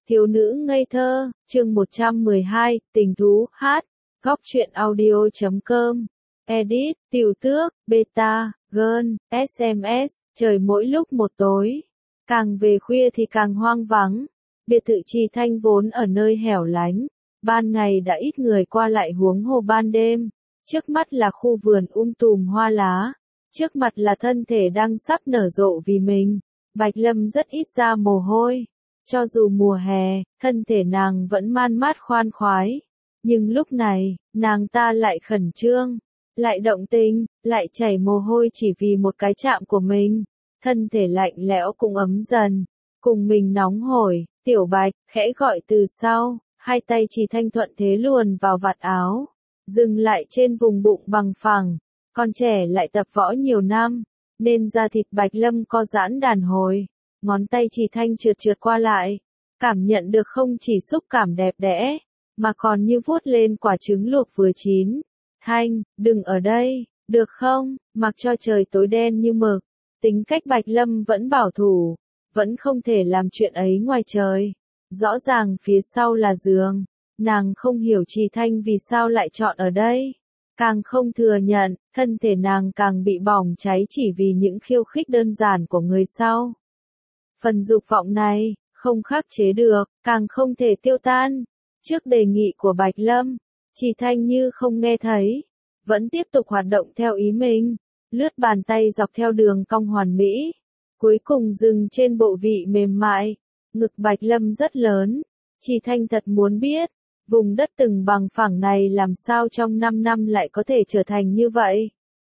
Thiếu nữ ngây thơ, chương 112, tình thú, hát, góc truyện audio.com, edit, tiểu tước, beta, girl, SMS, trời mỗi lúc một tối. Càng về khuya thì càng hoang vắng. Biệt thự Trì Thanh vốn ở nơi hẻo lánh, ban ngày đã ít người qua lại huống hồ ban đêm. Trước mắt là khu vườn tùm hoa lá, trước mặt là thân thể đang sắp nở rộ vì mình. Bạch Lâm rất ít ra mồ hôi. Cho dù mùa hè, thân thể nàng vẫn man mát khoan khoái. Nhưng lúc này, nàng ta lại khẩn trương, lại động tình, lại chảy mồ hôi chỉ vì một cái chạm của mình. Thân thể lạnh lẽo cũng ấm dần, cùng mình nóng hổi, Tiểu Bạch, khẽ gọi từ sau, hai tay Trì Thanh thuận thế luồn vào vạt áo, dừng lại trên vùng bụng bằng phẳng. Con trẻ lại tập võ nhiều năm, nên da thịt Bạch Lâm co giãn đàn hồi. Ngón tay Trì Thanh trượt trượt qua lại, cảm nhận được không chỉ xúc cảm đẹp đẽ, mà còn như vuốt lên quả trứng luộc vừa chín. Thanh, đừng ở đây, được không, mặc cho trời tối đen như mực. Tính cách Bạch Lâm vẫn bảo thủ, vẫn không thể làm chuyện ấy ngoài trời. Rõ ràng phía sau là giường, nàng không hiểu Trì Thanh vì sao lại chọn ở đây. Càng không thừa nhận, thân thể nàng càng bị bỏng cháy chỉ vì những khiêu khích đơn giản của người sau. Phần dục vọng này, không khắc chế được, càng không thể tiêu tan. Trước đề nghị của Bạch Lâm, Trì Thanh như không nghe thấy, vẫn tiếp tục hoạt động theo ý mình, lướt bàn tay dọc theo đường cong hoàn mỹ, cuối cùng dừng trên bộ vị mềm mại. Ngực Bạch Lâm rất lớn, Trì Thanh thật muốn biết, vùng đất từng bằng phẳng này làm sao trong 5 năm lại có thể trở thành như vậy.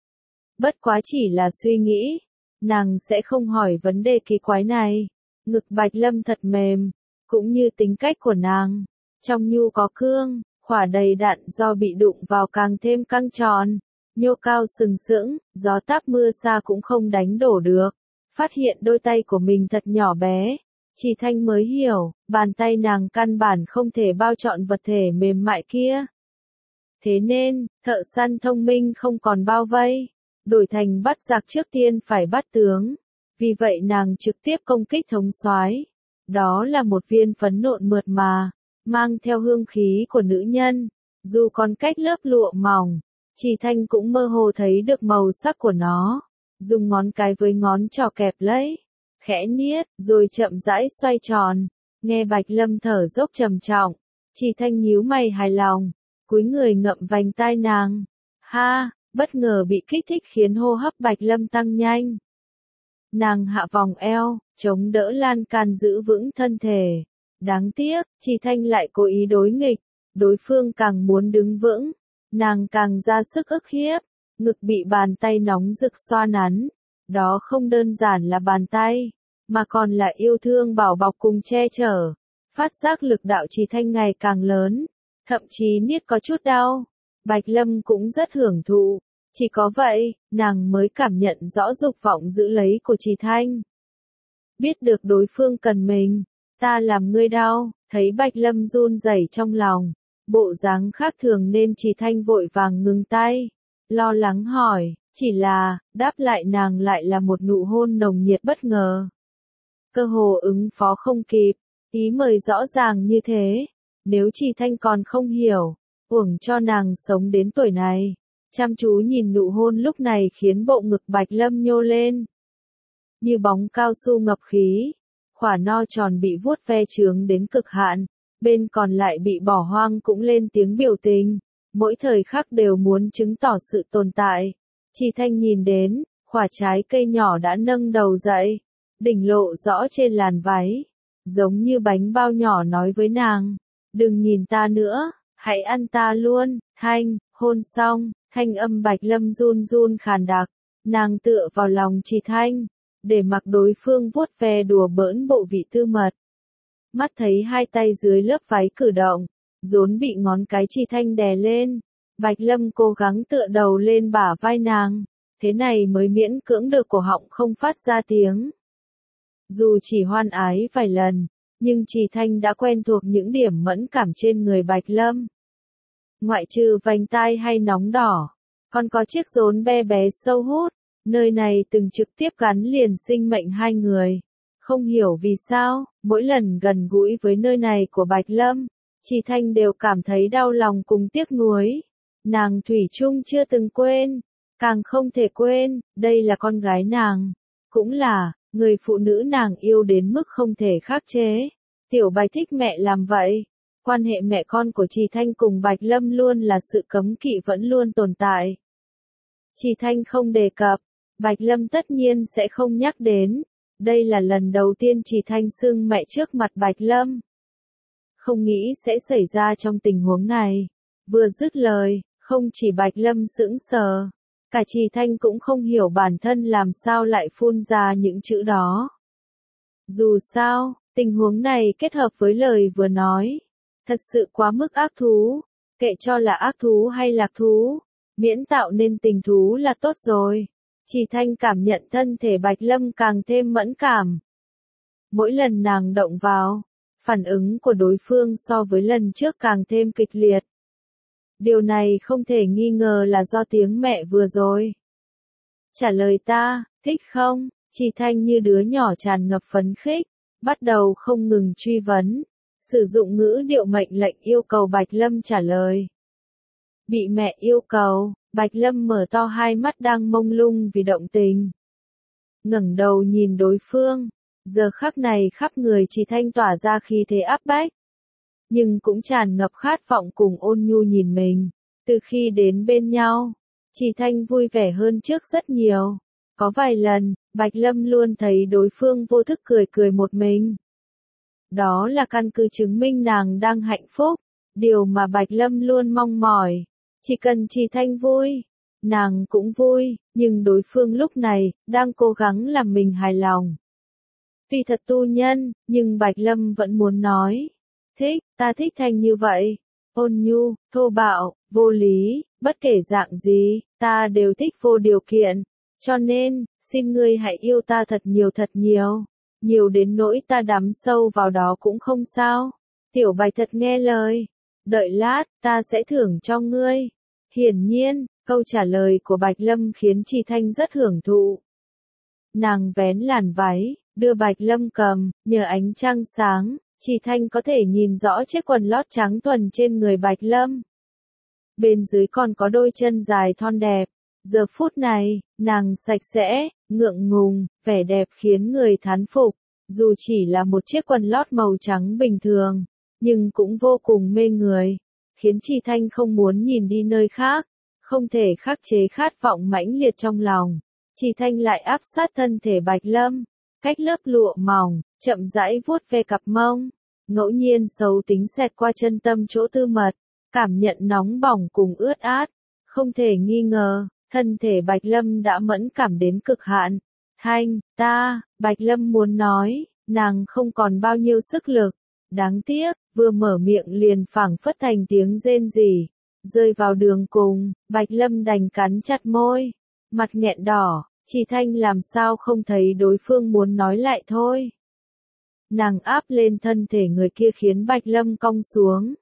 Bất quá chỉ là suy nghĩ, nàng sẽ không hỏi vấn đề kỳ quái này. Ngực Bạch Lâm thật mềm, cũng như tính cách của nàng. Trong nhu có cương, khỏa đầy đặn do bị đụng vào càng thêm căng tròn. Nhô cao sừng sững, gió táp mưa xa cũng không đánh đổ được. Phát hiện đôi tay của mình thật nhỏ bé, Trì Thanh mới hiểu, bàn tay nàng căn bản không thể bao trọn vật thể mềm mại kia. Thế nên, thợ săn thông minh không còn bao vây, đổi thành bắt giặc trước tiên phải bắt tướng. Vì vậy nàng trực tiếp công kích thống soái. Đó là một viên phấn nộn mượt mà, mang theo hương khí của nữ nhân. Dù còn cách lớp lụa mỏng, Trì Thanh cũng mơ hồ thấy được màu sắc của nó. Dùng ngón cái với ngón trỏ kẹp lấy, khẽ niết, rồi chậm rãi xoay tròn. Nghe Bạch Lâm thở dốc trầm trọng, Trì Thanh nhíu mày hài lòng, cúi người ngậm vành tai nàng. Ha, bất ngờ bị kích thích khiến hô hấp Bạch Lâm tăng nhanh. Nàng hạ vòng eo, chống đỡ lan can giữ vững thân thể. Đáng tiếc, Trì Thanh lại cố ý đối nghịch, đối phương càng muốn đứng vững, nàng càng ra sức ức hiếp, ngực bị bàn tay nóng rực xoa nắn. Đó không đơn giản là bàn tay, mà còn là yêu thương bảo bọc cùng che chở. Phát giác lực đạo Trì Thanh ngày càng lớn, thậm chí niết có chút đau. Bạch Lâm cũng rất hưởng thụ. Chỉ có vậy, nàng mới cảm nhận rõ dục vọng giữ lấy của Trì Thanh. Biết được đối phương cần mình, ta làm ngươi đau, thấy Bạch Lâm run rẩy trong lòng, bộ dáng khác thường nên Trì Thanh vội vàng ngừng tay, lo lắng hỏi, chỉ là, đáp lại nàng lại là một nụ hôn nồng nhiệt bất ngờ. Cơ hồ ứng phó không kịp, ý mời rõ ràng như thế, nếu Trì Thanh còn không hiểu, uổng cho nàng sống đến tuổi này. Chăm chú nhìn nụ hôn lúc này khiến bộ ngực Bạch Lâm nhô lên. Như bóng cao su ngập khí, khỏa no tròn bị vuốt ve chướng đến cực hạn, bên còn lại bị bỏ hoang cũng lên tiếng biểu tình, mỗi thời khắc đều muốn chứng tỏ sự tồn tại. Trì Thanh nhìn đến, khỏa trái cây nhỏ đã nâng đầu dậy, đỉnh lộ rõ trên làn váy, giống như bánh bao nhỏ nói với nàng, đừng nhìn ta nữa, hãy ăn ta luôn. Thanh, hôn xong. Thanh âm Bạch Lâm run run khàn đặc, nàng tựa vào lòng Trì Thanh, để mặc đối phương vuốt ve đùa bỡn bộ vị tư mật. Mắt thấy hai tay dưới lớp váy cử động, rốn bị ngón cái Trì Thanh đè lên, Bạch Lâm cố gắng tựa đầu lên bả vai nàng, thế này mới miễn cưỡng được cổ họng không phát ra tiếng. Dù chỉ hoan ái vài lần, nhưng Trì Thanh đã quen thuộc những điểm mẫn cảm trên người Bạch Lâm. Ngoại trừ vành tai hay nóng đỏ, còn có chiếc rốn be bé sâu hút, nơi này từng trực tiếp gắn liền sinh mệnh hai người. Không hiểu vì sao, mỗi lần gần gũi với nơi này của Bạch Lâm, Trì Thanh đều cảm thấy đau lòng cùng tiếc nuối. Nàng thủy chung chưa từng quên, càng không thể quên, đây là con gái nàng, cũng là người phụ nữ nàng yêu đến mức không thể khắc chế. Tiểu Bạch thích mẹ làm vậy. Quan hệ mẹ con của Trì Thanh cùng Bạch Lâm luôn là sự cấm kỵ vẫn luôn tồn tại. Trì Thanh không đề cập, Bạch Lâm tất nhiên sẽ không nhắc đến. Đây là lần đầu tiên Trì Thanh xưng mẹ trước mặt Bạch Lâm. Không nghĩ sẽ xảy ra trong tình huống này. Vừa dứt lời, không chỉ Bạch Lâm sững sờ, cả Trì Thanh cũng không hiểu bản thân làm sao lại phun ra những chữ đó. Dù sao, tình huống này kết hợp với lời vừa nói, thật sự quá mức ác thú, kệ cho là ác thú hay lạc thú, miễn tạo nên tình thú là tốt rồi. Trì Thanh cảm nhận thân thể Bạch Lâm càng thêm mẫn cảm. Mỗi lần nàng động vào, phản ứng của đối phương so với lần trước càng thêm kịch liệt. Điều này không thể nghi ngờ là do tiếng mẹ vừa rồi. Trả lời ta, thích không? Trì Thanh như đứa nhỏ tràn ngập phấn khích, bắt đầu không ngừng truy vấn, sử dụng ngữ điệu mệnh lệnh yêu cầu Bạch Lâm trả lời. Bị mẹ yêu cầu, Bạch Lâm mở to hai mắt đang mông lung vì động tình. Ngẩng đầu nhìn đối phương, giờ khắc này khắp người Trì Thanh tỏa ra khí thế áp bách. Nhưng cũng tràn ngập khát vọng cùng ôn nhu nhìn mình. Từ khi đến bên nhau, Trì Thanh vui vẻ hơn trước rất nhiều. Có vài lần, Bạch Lâm luôn thấy đối phương vô thức cười cười một mình. Đó là căn cứ chứng minh nàng đang hạnh phúc, điều mà Bạch Lâm luôn mong mỏi. Chỉ cần Trì Thanh vui, nàng cũng vui, nhưng đối phương lúc này, đang cố gắng làm mình hài lòng. Vì thật tu nhân, nhưng Bạch Lâm vẫn muốn nói. Thích, ta thích Thanh như vậy. Ôn nhu, thô bạo, vô lý, bất kể dạng gì, ta đều thích vô điều kiện. Cho nên, xin ngươi hãy yêu ta thật nhiều. Nhiều đến nỗi ta đắm sâu vào đó cũng không sao. Tiểu Bạch thật nghe lời. Đợi lát, ta sẽ thưởng cho ngươi. Hiển nhiên, câu trả lời của Bạch Lâm khiến Trì Thanh rất hưởng thụ. Nàng vén làn váy, đưa Bạch Lâm cầm, nhờ ánh trăng sáng, Trì Thanh có thể nhìn rõ chiếc quần lót trắng thuần trên người Bạch Lâm. Bên dưới còn có đôi chân dài thon đẹp. Giờ phút này, nàng sạch sẽ, ngượng ngùng, vẻ đẹp khiến người thán phục. Dù chỉ là một chiếc quần lót màu trắng bình thường, nhưng cũng vô cùng mê người, khiến Trì Thanh không muốn nhìn đi nơi khác, không thể khắc chế khát vọng mãnh liệt trong lòng. Trì Thanh lại áp sát thân thể Bạch Lâm, cách lớp lụa mỏng, chậm rãi vuốt ve cặp mông, ngẫu nhiên xấu tính xẹt qua chân tâm chỗ tư mật, cảm nhận nóng bỏng cùng ướt át, không thể nghi ngờ, thân thể Bạch Lâm đã mẫn cảm đến cực hạn. Thanh, ta, Bạch Lâm muốn nói, nàng không còn bao nhiêu sức lực, đáng tiếc, vừa mở miệng liền phảng phất thành tiếng rên rỉ, rơi vào đường cùng, Bạch Lâm đành cắn chặt môi, mặt nghẹn đỏ. Trì Thanh làm sao không thấy đối phương muốn nói lại thôi. Nàng áp lên thân thể người kia khiến Bạch Lâm cong xuống.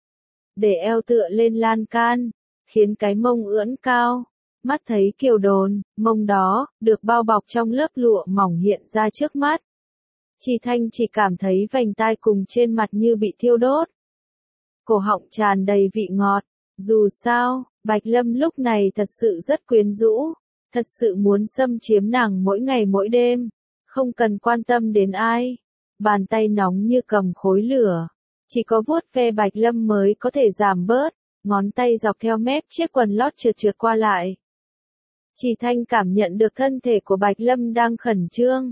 Để eo tựa lên lan can, khiến cái mông ưỡn cao. Mắt thấy kiều đồn, mông đó, được bao bọc trong lớp lụa mỏng hiện ra trước mắt. Trì Thanh chỉ cảm thấy vành tai cùng trên mặt như bị thiêu đốt. Cổ họng tràn đầy vị ngọt. Dù sao, Bạch Lâm lúc này thật sự rất quyến rũ. Thật sự muốn xâm chiếm nàng mỗi ngày mỗi đêm, không cần quan tâm đến ai. Bàn tay nóng như cầm khối lửa, chỉ có vuốt ve Bạch Lâm mới có thể giảm bớt, ngón tay dọc theo mép chiếc quần lót trượt qua lại. Trì Thanh cảm nhận được thân thể của Bạch Lâm đang khẩn trương.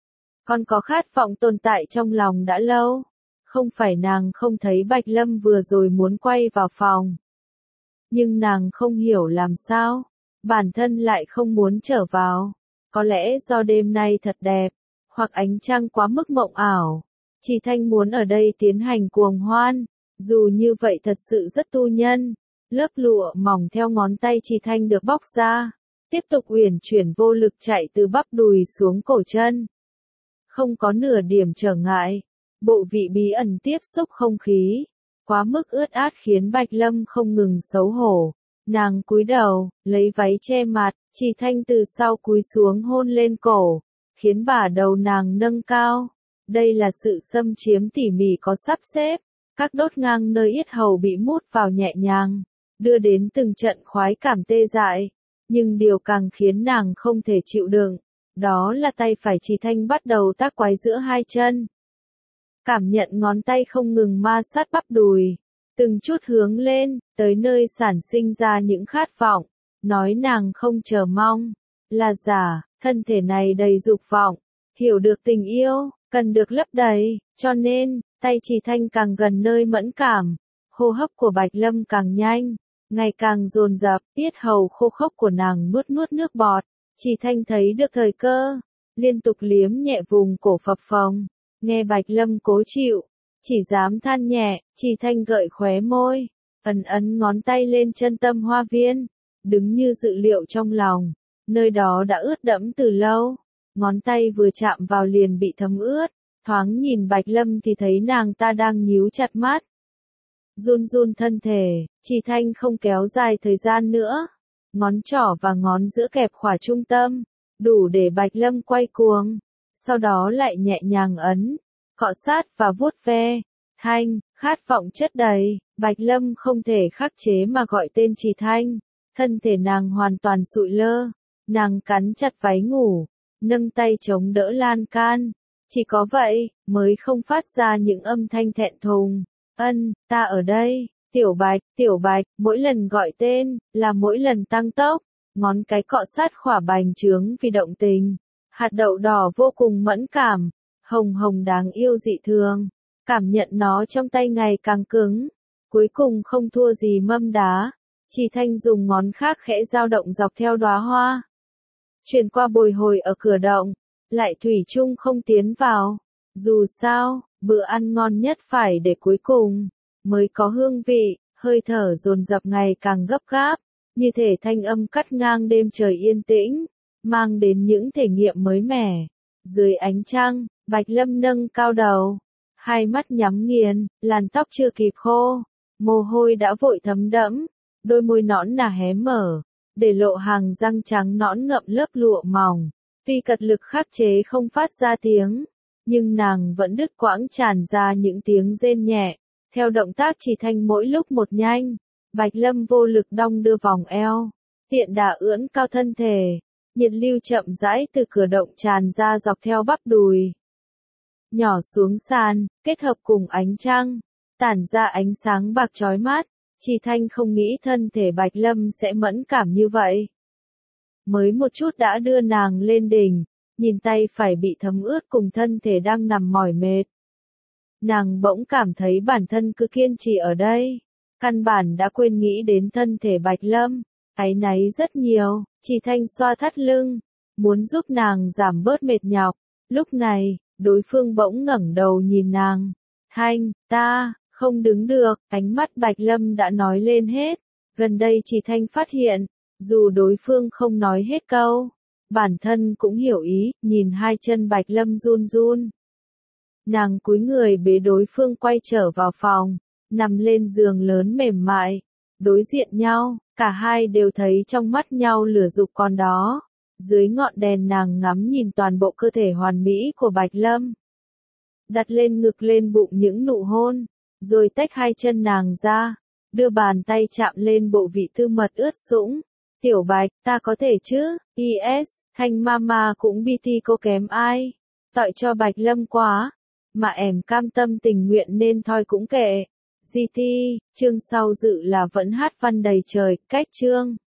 Còn có khát vọng tồn tại trong lòng đã lâu. Không phải nàng không thấy Bạch Lâm vừa rồi muốn quay vào phòng. Nhưng nàng không hiểu làm sao. Bản thân lại không muốn trở vào. Có lẽ do đêm nay thật đẹp, hoặc ánh trăng quá mức mộng ảo. Trì Thanh muốn ở đây tiến hành cuồng hoan, dù như vậy thật sự rất tu nhân. Lớp lụa mỏng theo ngón tay Trì Thanh được bóc ra, tiếp tục uyển chuyển vô lực chạy từ bắp đùi xuống cổ chân. Không có nửa điểm trở ngại, bộ vị bí ẩn tiếp xúc không khí, quá mức ướt át khiến Bạch Lâm không ngừng xấu hổ. Nàng cúi đầu, lấy váy che mặt, Trì Thanh từ sau cúi xuống hôn lên cổ, khiến bả đầu nàng nâng cao. Đây là sự xâm chiếm tỉ mỉ có sắp xếp, các đốt ngang nơi yết hầu bị mút vào nhẹ nhàng, đưa đến từng trận khoái cảm tê dại. Nhưng điều càng khiến nàng không thể chịu đựng, đó là tay phải Trì Thanh bắt đầu tác quái giữa hai chân. Cảm nhận ngón tay không ngừng ma sát bắp đùi, từng chút hướng lên, tới nơi sản sinh ra những khát vọng, nói nàng không chờ mong, là giả, thân thể này đầy dục vọng, hiểu được tình yêu, cần được lấp đầy, cho nên, tay Trì Thanh càng gần nơi mẫn cảm, hô hấp của Bạch Lâm càng nhanh, ngày càng dồn dập, yết hầu khô khốc của nàng nuốt nuốt nước bọt. Trì Thanh thấy được thời cơ, liên tục liếm nhẹ vùng cổ phập phồng, nghe Bạch Lâm cố chịu, chỉ dám than nhẹ. Trì Thanh gợi khóe môi, ấn ấn ngón tay lên chân tâm hoa viên, đứng như dự liệu trong lòng, nơi đó đã ướt đẫm từ lâu, ngón tay vừa chạm vào liền bị thấm ướt, thoáng nhìn Bạch Lâm thì thấy nàng ta đang nhíu chặt mắt. Run run thân thể, Trì Thanh không kéo dài thời gian nữa, ngón trỏ và ngón giữa kẹp khỏa trung tâm, đủ để Bạch Lâm quay cuồng, sau đó lại nhẹ nhàng ấn, cọ sát và vuốt ve. Thanh, khát vọng chất đầy, Bạch Lâm không thể khắc chế mà gọi tên Trì Thanh, thân thể nàng hoàn toàn sụi lơ, nàng cắn chặt váy ngủ, nâng tay chống đỡ lan can, chỉ có vậy, mới không phát ra những âm thanh thẹn thùng. Ta ở đây, Tiểu Bạch, mỗi lần gọi tên, là mỗi lần tăng tốc, ngón cái cọ sát khỏa bành trướng vì động tình. Hạt đậu đỏ vô cùng mẫn cảm, hồng hồng đáng yêu dị thường, cảm nhận nó trong tay ngày càng cứng, cuối cùng không thua gì mâm đá. Trì Thanh dùng ngón khác khẽ dao động dọc theo đóa hoa, truyền qua bồi hồi ở cửa động, lại thủy chung không tiến vào. Dù sao, bữa ăn ngon nhất phải để cuối cùng, mới có hương vị, hơi thở dồn dập ngày càng gấp gáp, như thể thanh âm cắt ngang đêm trời yên tĩnh, mang đến những thể nghiệm mới mẻ. Dưới ánh trăng, Bạch Lâm nâng cao đầu, hai mắt nhắm nghiền, làn tóc chưa kịp khô, mồ hôi đã vội thấm đẫm, đôi môi nõn nà hé mở, để lộ hàng răng trắng nõn ngậm lớp lụa mỏng. Tuy cật lực khắc chế không phát ra tiếng, nhưng nàng vẫn đứt quãng tràn ra những tiếng rên nhẹ. Theo động tác Trì Thanh mỗi lúc một nhanh, Bạch Lâm vô lực đong đưa vòng eo, tiện đà ưỡn cao thân thể, nhiệt lưu chậm rãi từ cửa động tràn ra dọc theo bắp đùi, nhỏ xuống sàn, kết hợp cùng ánh trăng, tản ra ánh sáng bạc chói mắt. Trì Thanh không nghĩ thân thể Bạch Lâm sẽ mẫn cảm như vậy. Mới một chút đã đưa nàng lên đỉnh, nhìn tay phải bị thấm ướt cùng thân thể đang nằm mỏi mệt. Nàng bỗng cảm thấy bản thân cứ kiên trì ở đây, căn bản đã quên nghĩ đến thân thể Bạch Lâm, áy náy rất nhiều. Trì Thanh xoa thắt lưng, muốn giúp nàng giảm bớt mệt nhọc. Lúc này, đối phương bỗng ngẩng đầu nhìn nàng. Thanh, ta, không đứng được, ánh mắt Bạch Lâm đã nói lên hết. Gần đây Trì Thanh phát hiện, dù đối phương không nói hết câu, bản thân cũng hiểu ý, nhìn hai chân Bạch Lâm run run. Nàng cúi người bế đối phương quay trở vào phòng, nằm lên giường lớn mềm mại, đối diện nhau, cả hai đều thấy trong mắt nhau lửa dục còn đó. Dưới ngọn đèn nàng ngắm nhìn toàn bộ cơ thể hoàn mỹ của Bạch Lâm. Đặt lên ngực lên bụng những nụ hôn, rồi tách hai chân nàng ra, đưa bàn tay chạm lên bộ vị tư mật ướt sũng. Tiểu Bạch, ta có thể chứ? Is, Thanh Mama cũng BT cô kém ai? Tội cho Bạch Lâm quá, mà em cam tâm tình nguyện nên thôi cũng kệ. GT, chương sau dự là vẫn hát văn đầy trời, cách chương.